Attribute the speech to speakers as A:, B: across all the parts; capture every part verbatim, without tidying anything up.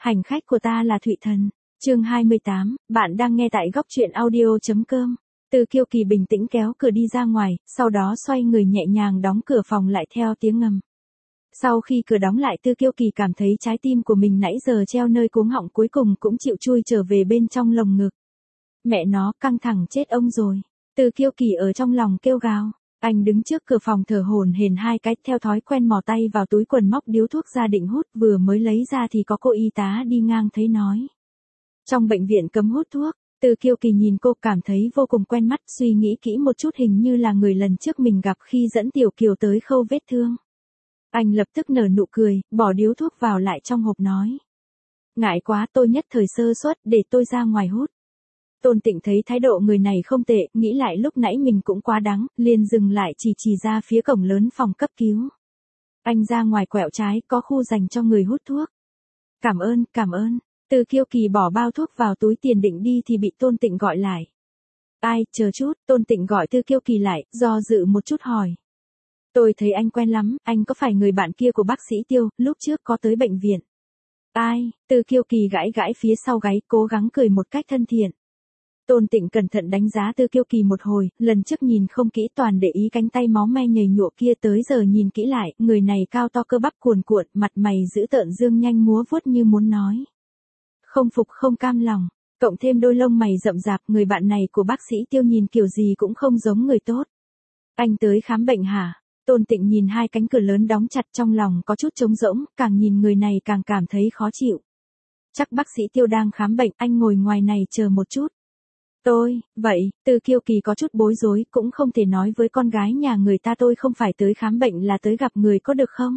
A: Hành khách của ta là Thụy Thần. Chương hai mươi tám, bạn đang nghe tại góc truyện audio.com. Từ Kiêu Kỳ bình tĩnh kéo cửa đi ra ngoài, sau đó xoay người nhẹ nhàng đóng cửa phòng lại theo tiếng ngầm. Sau khi cửa đóng lại, Từ Kiêu Kỳ cảm thấy trái tim của mình nãy giờ treo nơi cuống họng cuối cùng cũng chịu chui trở về bên trong lồng ngực. Mẹ nó, căng thẳng chết ông rồi. Từ Kiêu Kỳ ở trong lòng kêu gào. Anh đứng trước cửa phòng thở hổn hển hai cái, theo thói quen mò tay vào túi quần móc điếu thuốc ra định hút, vừa mới lấy ra thì có cô y tá đi ngang thấy nói. Trong bệnh viện cấm hút thuốc. Từ Kiêu Kỳ nhìn cô cảm thấy vô cùng quen mắt, suy nghĩ kỹ một chút hình như là người lần trước mình gặp khi dẫn Tiểu Kiều tới khâu vết thương. Anh lập tức nở nụ cười, bỏ điếu thuốc vào lại trong hộp nói. Ngại quá, tôi nhất thời sơ suất, để tôi ra ngoài hút. Tôn Tịnh thấy thái độ người này không tệ, nghĩ lại lúc nãy mình cũng quá đáng, liền dừng lại chỉ chỉ ra phía cổng lớn phòng cấp cứu. Anh ra ngoài quẹo trái, có khu dành cho người hút thuốc. Cảm ơn, cảm ơn. Từ Kiêu Kỳ bỏ bao thuốc vào túi tiền định đi thì bị Tôn Tịnh gọi lại. Ai, chờ chút, Tôn Tịnh gọi Từ Kiêu Kỳ lại, do dự một chút hỏi. Tôi thấy anh quen lắm, anh có phải người bạn kia của bác sĩ Tiêu, lúc trước có tới bệnh viện? Ai, Từ Kiêu Kỳ gãi gãi phía sau gáy, cố gắng cười một cách thân thiện. Tôn Tịnh cẩn thận đánh giá Từ Kiêu Kỳ một hồi, lần trước nhìn không kỹ toàn để ý cánh tay máu me nhầy nhụa kia, tới giờ nhìn kỹ lại, người này cao to cơ bắp cuồn cuộn, mặt mày dữ tợn dương nhanh múa vuốt như muốn nói. Không phục không cam lòng, cộng thêm đôi lông mày rậm rạp, người bạn này của bác sĩ Tiêu nhìn kiểu gì cũng không giống người tốt. Anh tới khám bệnh hả? Tôn Tịnh nhìn hai cánh cửa lớn đóng chặt trong lòng có chút trống rỗng, càng nhìn người này càng cảm thấy khó chịu. Chắc bác sĩ Tiêu đang khám bệnh, anh ngồi ngoài này chờ một chút. Tôi, vậy, Từ Kiêu Kỳ có chút bối rối, cũng không thể nói với con gái nhà người ta tôi không phải tới khám bệnh là tới gặp người có được không?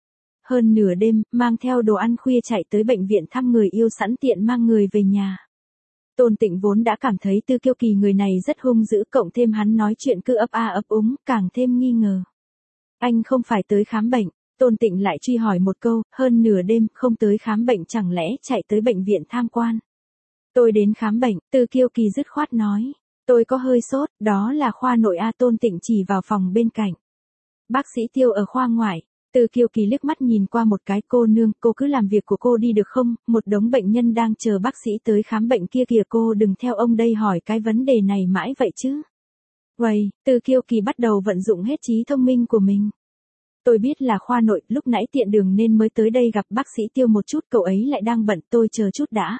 A: Hơn nửa đêm, mang theo đồ ăn khuya chạy tới bệnh viện thăm người yêu sẵn tiện mang người về nhà. Tôn Tịnh vốn đã cảm thấy Từ Kiêu Kỳ người này rất hung dữ, cộng thêm hắn nói chuyện cứ ấp a ấp úng, càng thêm nghi ngờ. Anh không phải tới khám bệnh. Tôn Tịnh lại truy hỏi một câu, hơn nửa đêm, không tới khám bệnh chẳng lẽ chạy tới bệnh viện tham quan. Tôi đến khám bệnh, Từ Kiêu Kỳ dứt khoát nói. Tôi có hơi sốt, đó là khoa nội a. Tôn Tịnh chỉ vào phòng bên cạnh. Bác sĩ Tiêu ở khoa ngoại. Từ Kiêu Kỳ liếc mắt nhìn qua một cái, cô nương, cô cứ làm việc của cô đi được không, một đống bệnh nhân đang chờ bác sĩ tới khám bệnh kia kìa, cô đừng theo ông đây hỏi cái vấn đề này mãi vậy chứ. Vậy, Từ Kiêu Kỳ bắt đầu vận dụng hết trí thông minh của mình. Tôi biết là khoa nội, lúc nãy tiện đường nên mới tới đây gặp bác sĩ Tiêu một chút, cậu ấy lại đang bận, tôi chờ chút đã.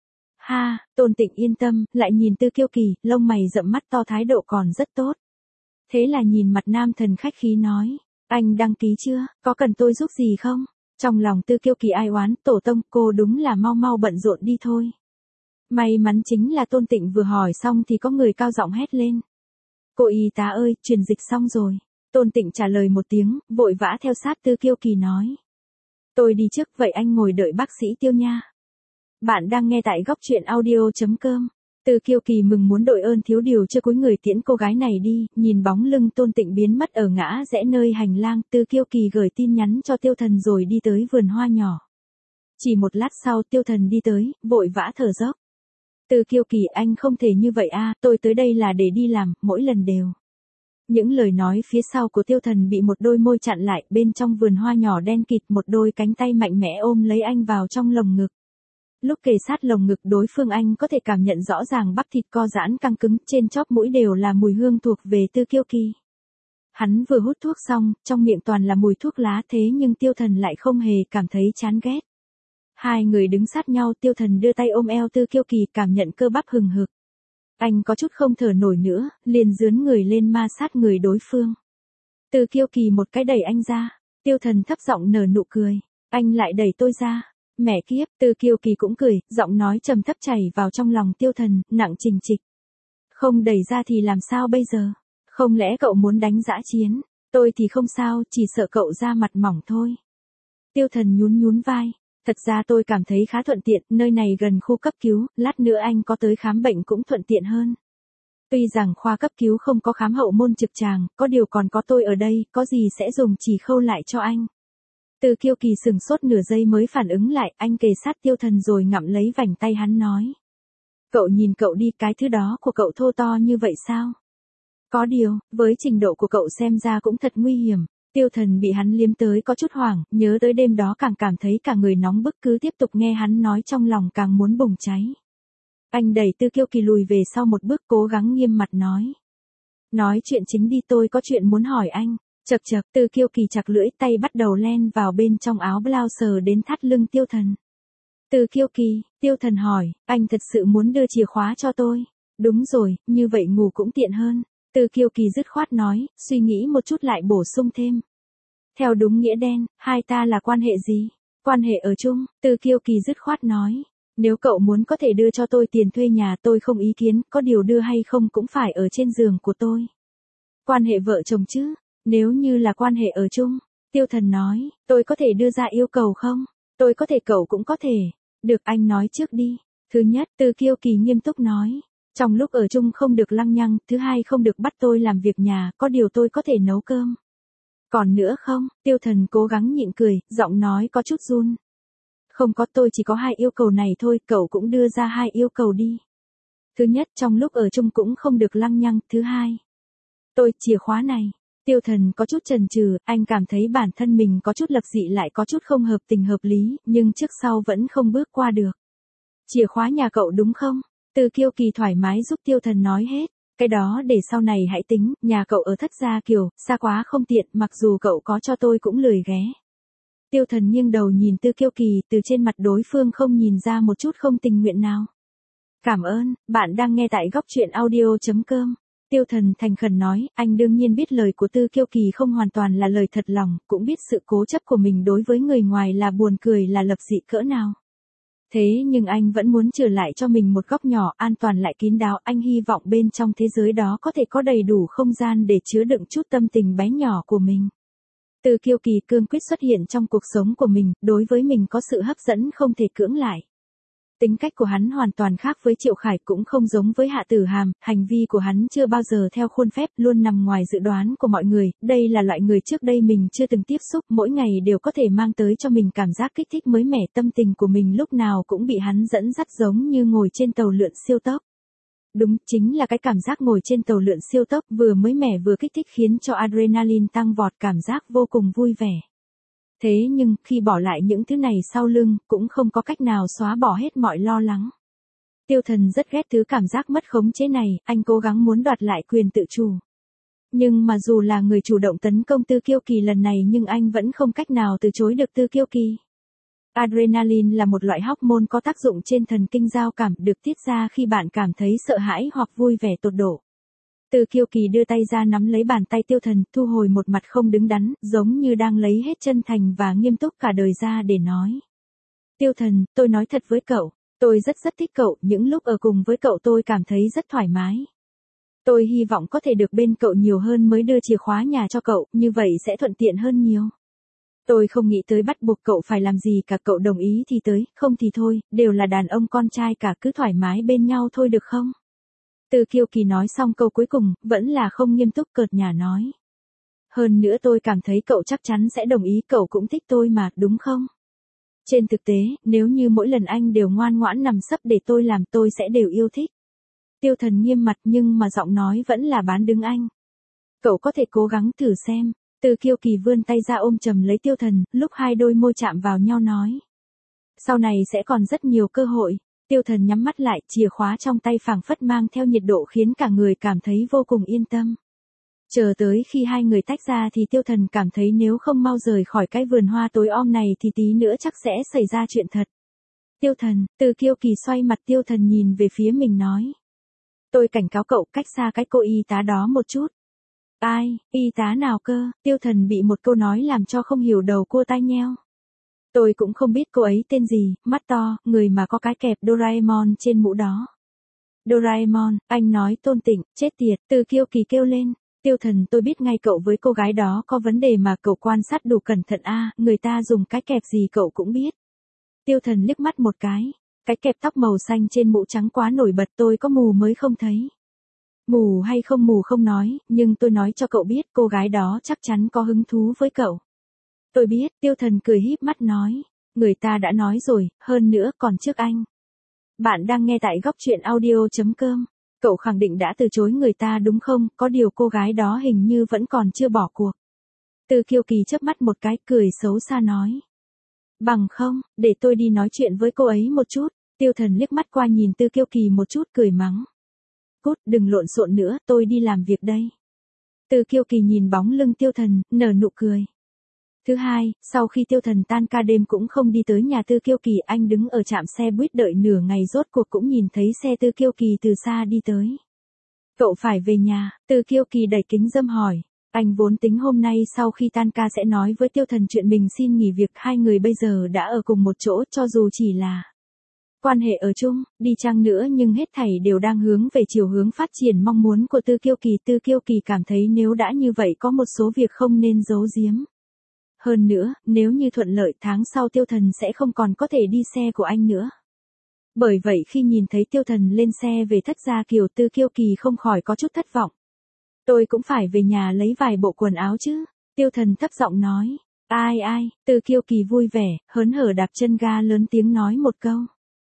A: Ha, Tôn Tịnh yên tâm, lại nhìn Từ Kiêu Kỳ, lông mày rậm mắt to, thái độ còn rất tốt. Thế là nhìn mặt nam thần khách khí nói, anh đăng ký chưa, có cần tôi giúp gì không? Trong lòng Từ Kiêu Kỳ ai oán, tổ tông, cô đúng là mau mau bận rộn đi thôi. May mắn chính là Tôn Tịnh vừa hỏi xong thì có người cao giọng hét lên. Cô y tá ơi, truyền dịch xong rồi. Tôn Tịnh trả lời một tiếng, vội vã theo sát Từ Kiêu Kỳ nói. Tôi đi trước, vậy anh ngồi đợi bác sĩ Tiêu nha. Bạn đang nghe tại góc truyện audio.com. Từ Kiêu Kỳ mừng muốn đội ơn thiếu điều chưa cúi người tiễn cô gái này đi, nhìn bóng lưng Tôn Tịnh biến mất ở ngã rẽ nơi hành lang, Từ Kiêu Kỳ gửi tin nhắn cho Tiêu Thần rồi đi tới vườn hoa nhỏ. Chỉ một lát sau Tiêu Thần đi tới, vội vã thở dốc. Từ Kiêu Kỳ, anh không thể như vậy a, tôi tới đây là để đi làm, mỗi lần đều. Những lời nói phía sau của Tiêu Thần bị một đôi môi chặn lại, bên trong vườn hoa nhỏ đen kịt, một đôi cánh tay mạnh mẽ ôm lấy anh vào trong lồng ngực. Lúc kề sát lồng ngực đối phương, anh có thể cảm nhận rõ ràng bắp thịt co giãn căng cứng, trên chóp mũi đều là mùi hương thuộc về Từ Kiêu Kỳ. Hắn vừa hút thuốc xong, trong miệng toàn là mùi thuốc lá, thế nhưng Tiêu Thần lại không hề cảm thấy chán ghét. Hai người đứng sát nhau, Tiêu Thần đưa tay ôm eo Từ Kiêu Kỳ, cảm nhận cơ bắp hừng hực. Anh có chút không thở nổi nữa, liền dướn người lên ma sát người đối phương. Từ Kiêu Kỳ một cái đẩy anh ra, Tiêu Thần thấp giọng nở nụ cười, anh lại đẩy tôi ra. Mẹ kiếp, Từ Kiêu Kỳ cũng cười, giọng nói trầm thấp chảy vào trong lòng Tiêu Thần, nặng trình trịch. Không đẩy ra thì làm sao bây giờ? Không lẽ cậu muốn đánh dã chiến? Tôi thì không sao, chỉ sợ cậu ra mặt mỏng thôi. Tiêu Thần nhún nhún vai. Thật ra tôi cảm thấy khá thuận tiện, nơi này gần khu cấp cứu, lát nữa anh có tới khám bệnh cũng thuận tiện hơn. Tuy rằng khoa cấp cứu không có khám hậu môn trực tràng, có điều còn có tôi ở đây, có gì sẽ dùng chỉ khâu lại cho anh. Từ Kiêu Kỳ sừng sốt nửa giây mới phản ứng lại, anh kề sát Tiêu Thần rồi ngậm lấy vành tay hắn nói. Cậu nhìn cậu đi, cái thứ đó của cậu thô to như vậy sao? Có điều, với trình độ của cậu xem ra cũng thật nguy hiểm. Tiêu Thần bị hắn liếm tới có chút hoảng, nhớ tới đêm đó càng cảm thấy cả người nóng bức, cứ tiếp tục nghe hắn nói trong lòng càng muốn bùng cháy. Anh đẩy Tư Kiêu Kỳ lùi về sau một bước, cố gắng nghiêm mặt nói. Nói chuyện chính đi, tôi có chuyện muốn hỏi anh. Chậc chậc, Tư Kiêu Kỳ chặt lưỡi, tay bắt đầu len vào bên trong áo blouse đến thắt lưng Tiêu Thần. Tư Kiêu Kỳ, Tiêu Thần hỏi, anh thật sự muốn đưa chìa khóa cho tôi? Đúng rồi, như vậy ngủ cũng tiện hơn. Tư Kiêu Kỳ dứt khoát nói, suy nghĩ một chút lại bổ sung thêm. Theo đúng nghĩa đen, hai ta là quan hệ gì? Quan hệ ở chung, Tư Kiêu Kỳ dứt khoát nói. Nếu cậu muốn có thể đưa cho tôi tiền thuê nhà tôi không ý kiến, có điều đưa hay không cũng phải ở trên giường của tôi. Quan hệ vợ chồng chứ, nếu như là quan hệ ở chung, Tiêu Thần nói, tôi có thể đưa ra yêu cầu không? Tôi có thể, cậu cũng có thể. Được, anh nói trước đi. Thứ nhất, Tư Kiêu Kỳ nghiêm túc nói. Trong lúc ở chung không được lăng nhăng, thứ hai không được bắt tôi làm việc nhà, có điều tôi có thể nấu cơm. Còn nữa không? Tiêu Thần cố gắng nhịn cười, giọng nói có chút run. Không có, tôi chỉ có hai yêu cầu này thôi, cậu cũng đưa ra hai yêu cầu đi. Thứ nhất, trong lúc ở chung cũng không được lăng nhăng, thứ hai. Tôi, chìa khóa này. Tiêu Thần có chút chần chừ, anh cảm thấy bản thân mình có chút lập dị lại có chút không hợp tình hợp lý, nhưng trước sau vẫn không bước qua được. Chìa khóa nhà cậu đúng không? Tư Kiêu Kỳ thoải mái giúp Tiêu Thần nói hết. Cái đó để sau này hãy tính, nhà cậu ở Thất Gia Kiều, xa quá không tiện, mặc dù cậu có cho tôi cũng lười ghé. Tiêu Thần nghiêng đầu nhìn Tư Kiêu Kỳ, từ trên mặt đối phương không nhìn ra một chút không tình nguyện nào. Cảm ơn, bạn đang nghe tại góc truyện audio chấm com. Tiêu Thần thành khẩn nói, anh đương nhiên biết lời của Tư Kiêu Kỳ không hoàn toàn là lời thật lòng, cũng biết sự cố chấp của mình đối với người ngoài là buồn cười, là lập dị cỡ nào. Thế nhưng anh vẫn muốn trở lại cho mình một góc nhỏ an toàn lại kín đáo, anh hy vọng bên trong thế giới đó có thể có đầy đủ không gian để chứa đựng chút tâm tình bé nhỏ của mình. Tư Kiêu Kỳ cương quyết xuất hiện trong cuộc sống của mình, đối với mình có sự hấp dẫn không thể cưỡng lại. Tính cách của hắn hoàn toàn khác với Triệu Khải, cũng không giống với Hạ Tử Hàm, hành vi của hắn chưa bao giờ theo khuôn phép, luôn nằm ngoài dự đoán của mọi người, đây là loại người trước đây mình chưa từng tiếp xúc, mỗi ngày đều có thể mang tới cho mình cảm giác kích thích mới mẻ, tâm tình của mình lúc nào cũng bị hắn dẫn dắt giống như ngồi trên tàu lượn siêu tốc. Đúng, chính là cái cảm giác ngồi trên tàu lượn siêu tốc vừa mới mẻ vừa kích thích khiến cho adrenaline tăng vọt, cảm giác vô cùng vui vẻ. Thế nhưng, khi bỏ lại những thứ này sau lưng, cũng không có cách nào xóa bỏ hết mọi lo lắng. Tiêu Thần rất ghét thứ cảm giác mất khống chế này, anh cố gắng muốn đoạt lại quyền tự chủ. Nhưng mà dù là người chủ động tấn công Tư Kiêu Kỳ lần này nhưng anh vẫn không cách nào từ chối được Tư Kiêu Kỳ. Adrenaline là một loại hormone có tác dụng trên thần kinh giao cảm, được tiết ra khi bạn cảm thấy sợ hãi hoặc vui vẻ tột độ. Tư Kiêu Kỳ đưa tay ra nắm lấy bàn tay Tiêu Thần, thu hồi một mặt không đứng đắn, giống như đang lấy hết chân thành và nghiêm túc cả đời ra để nói. Tiêu Thần, tôi nói thật với cậu, tôi rất rất thích cậu, những lúc ở cùng với cậu tôi cảm thấy rất thoải mái. Tôi hy vọng có thể được bên cậu nhiều hơn mới đưa chìa khóa nhà cho cậu, như vậy sẽ thuận tiện hơn nhiều. Tôi không nghĩ tới bắt buộc cậu phải làm gì cả, cậu đồng ý thì tới, không thì thôi, đều là đàn ông con trai cả, cứ thoải mái bên nhau thôi được không? Tư Kiêu Kỳ nói xong câu cuối cùng, vẫn là không nghiêm túc, cợt nhả nói. Hơn nữa tôi cảm thấy cậu chắc chắn sẽ đồng ý, cậu cũng thích tôi mà, đúng không? Trên thực tế, nếu như mỗi lần anh đều ngoan ngoãn nằm sấp để tôi làm, tôi sẽ đều yêu thích. Tiêu Thần nghiêm mặt nhưng mà giọng nói vẫn là bán đứng anh. Cậu có thể cố gắng thử xem. Tư Kiêu Kỳ vươn tay ra ôm chầm lấy Tiêu Thần, lúc hai đôi môi chạm vào nhau nói. Sau này sẽ còn rất nhiều cơ hội. Tiêu Thần nhắm mắt lại, chìa khóa trong tay phảng phất mang theo nhiệt độ khiến cả người cảm thấy vô cùng yên tâm. Chờ tới khi hai người tách ra thì Tiêu Thần cảm thấy nếu không mau rời khỏi cái vườn hoa tối om này thì tí nữa chắc sẽ xảy ra chuyện thật. Tiêu Thần, Tư Kiêu Kỳ xoay mặt, Tiêu Thần nhìn về phía mình nói. Tôi cảnh cáo cậu cách xa cái cô y tá đó một chút. Ai, y tá nào cơ? Tiêu Thần bị một câu nói làm cho không hiểu đầu cua tai nheo. Tôi cũng không biết cô ấy tên gì, mắt to, người mà có cái kẹp Doraemon trên mũ đó. Doraemon, anh nói Tôn Tịnh, chết tiệt, Tư Kiêu Kỳ kêu lên. Tiêu Thần, tôi biết ngay cậu với cô gái đó có vấn đề mà cậu quan sát đủ cẩn thận a, à, người ta dùng cái kẹp gì cậu cũng biết. Tiêu Thần liếc mắt một cái, cái kẹp tóc màu xanh trên mũ trắng quá nổi bật, tôi có mù mới không thấy. Mù hay không mù không nói, nhưng tôi nói cho cậu biết cô gái đó chắc chắn có hứng thú với cậu. Tôi biết, Tiêu Thần cười híp mắt nói, người ta đã nói rồi, hơn nữa còn trước anh. Bạn đang nghe tại góc truyện audio chấm com. Cậu khẳng định đã từ chối người ta đúng không, có điều cô gái đó hình như vẫn còn chưa bỏ cuộc. Từ Kiêu Kỳ chớp mắt một cái, cười xấu xa nói. Bằng không, để tôi đi nói chuyện với cô ấy một chút. Tiêu Thần liếc mắt qua nhìn Từ Kiêu Kỳ một chút, cười mắng. Cút, đừng lộn xộn nữa, tôi đi làm việc đây. Từ Kiêu Kỳ nhìn bóng lưng Tiêu Thần, nở nụ cười. Thứ hai, sau khi Tiêu Thần tan ca đêm cũng không đi tới nhà Từ Kiêu Kỳ, anh đứng ở trạm xe buýt đợi nửa ngày, rốt cuộc cũng nhìn thấy xe Từ Kiêu Kỳ từ xa đi tới. Cậu phải về nhà, Từ Kiêu Kỳ đẩy kính râm hỏi. Anh vốn tính hôm nay sau khi tan ca sẽ nói với Tiêu Thần chuyện mình xin nghỉ việc, hai người bây giờ đã ở cùng một chỗ, cho dù chỉ là quan hệ ở chung, đi chăng nữa nhưng hết thảy đều đang hướng về chiều hướng phát triển mong muốn của Từ Kiêu Kỳ. Từ Kiêu Kỳ cảm thấy nếu đã như vậy có một số việc không nên giấu giếm. Hơn nữa, nếu như thuận lợi tháng sau Tiêu Thần sẽ không còn có thể đi xe của anh nữa. Bởi vậy khi nhìn thấy Tiêu Thần lên xe về Thất Gia Kiều, Từ Kiêu Kỳ không khỏi có chút thất vọng. Tôi cũng phải về nhà lấy vài bộ quần áo chứ, Tiêu Thần thấp giọng nói. Ai ai, Từ Kiêu Kỳ vui vẻ, hớn hở đạp chân ga lớn tiếng nói một câu.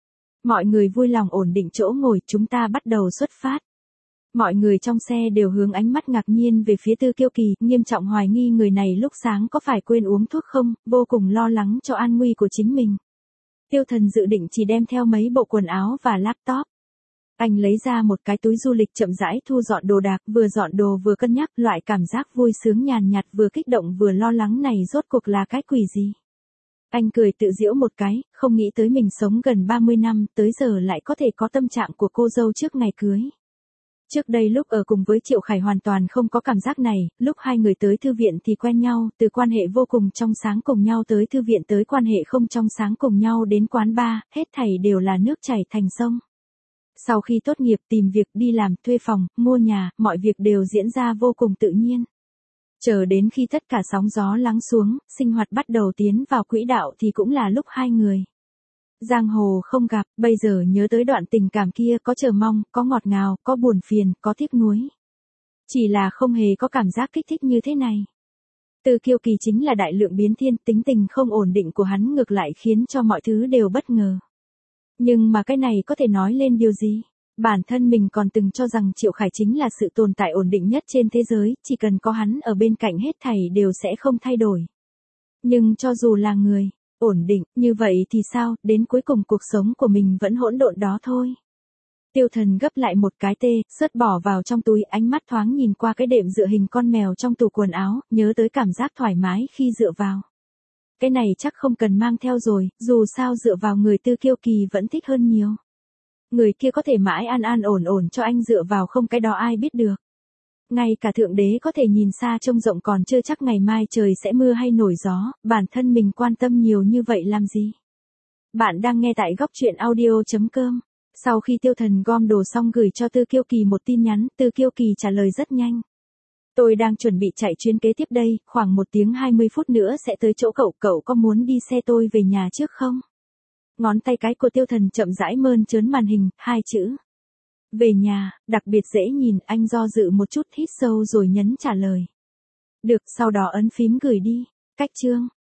A: Mọi người vui lòng ổn định chỗ ngồi, chúng ta bắt đầu xuất phát. Mọi người trong xe đều hướng ánh mắt ngạc nhiên về phía Từ Kiêu Kỳ, nghiêm trọng hoài nghi người này lúc sáng có phải quên uống thuốc không, vô cùng lo lắng cho an nguy của chính mình. Tiêu Thần dự định chỉ đem theo mấy bộ quần áo và laptop. Anh lấy ra một cái túi du lịch, chậm rãi thu dọn đồ đạc, vừa dọn đồ vừa cân nhắc, loại cảm giác vui sướng nhàn nhạt, vừa kích động vừa lo lắng này rốt cuộc là cái quỷ gì. Anh cười tự giễu một cái, không nghĩ tới mình sống gần ba mươi năm, tới giờ lại có thể có tâm trạng của cô dâu trước ngày cưới. Trước đây lúc ở cùng với Triệu Khải hoàn toàn không có cảm giác này, lúc hai người tới thư viện thì quen nhau, từ quan hệ vô cùng trong sáng cùng nhau tới thư viện, tới quan hệ không trong sáng cùng nhau đến quán bar, hết thảy đều là nước chảy thành sông. Sau khi tốt nghiệp, tìm việc, đi làm, thuê phòng, mua nhà, mọi việc đều diễn ra vô cùng tự nhiên. Chờ đến khi tất cả sóng gió lắng xuống, sinh hoạt bắt đầu tiến vào quỹ đạo thì cũng là lúc hai người giang hồ không gặp, bây giờ nhớ tới đoạn tình cảm kia, có chờ mong, có ngọt ngào, có buồn phiền, có tiếc nuối. Chỉ là không hề có cảm giác kích thích như thế này. Từ Kiêu Kỳ chính là đại lượng biến thiên, tính tình không ổn định của hắn ngược lại khiến cho mọi thứ đều bất ngờ. Nhưng mà cái này có thể nói lên điều gì? Bản thân mình còn từng cho rằng Triệu Khải chính là sự tồn tại ổn định nhất trên thế giới, chỉ cần có hắn ở bên cạnh hết thảy đều sẽ không thay đổi. Nhưng cho dù là người ổn định, như vậy thì sao, đến cuối cùng cuộc sống của mình vẫn hỗn độn đó thôi. Tiêu Thần gấp lại một cái tê, sớt bỏ vào trong túi, ánh mắt thoáng nhìn qua cái đệm dựa hình con mèo trong tủ quần áo, nhớ tới cảm giác thoải mái khi dựa vào. Cái này chắc không cần mang theo rồi, dù sao dựa vào người Từ Kiêu Kỳ vẫn thích hơn nhiều. Người kia có thể mãi an an ổn ổn cho anh dựa vào không, cái đó ai biết được. Ngay cả Thượng Đế có thể nhìn xa trông rộng còn chưa chắc ngày mai trời sẽ mưa hay nổi gió, bản thân mình quan tâm nhiều như vậy làm gì. Bạn đang nghe tại góc truyện audio chấm com. Sau khi Tiêu Thần gom đồ xong gửi cho Từ Kiêu Kỳ một tin nhắn, Từ Kiêu Kỳ trả lời rất nhanh. Tôi đang chuẩn bị chạy chuyến kế tiếp đây, khoảng một tiếng hai mươi phút nữa sẽ tới chỗ cậu, cậu có muốn đi xe tôi về nhà trước không? Ngón tay cái của Tiêu Thần chậm rãi mơn trớn màn hình, hai chữ. Về nhà, đặc biệt dễ nhìn, anh do dự một chút hít sâu rồi nhấn trả lời. Được, sau đó ấn phím gửi đi. Cách chương.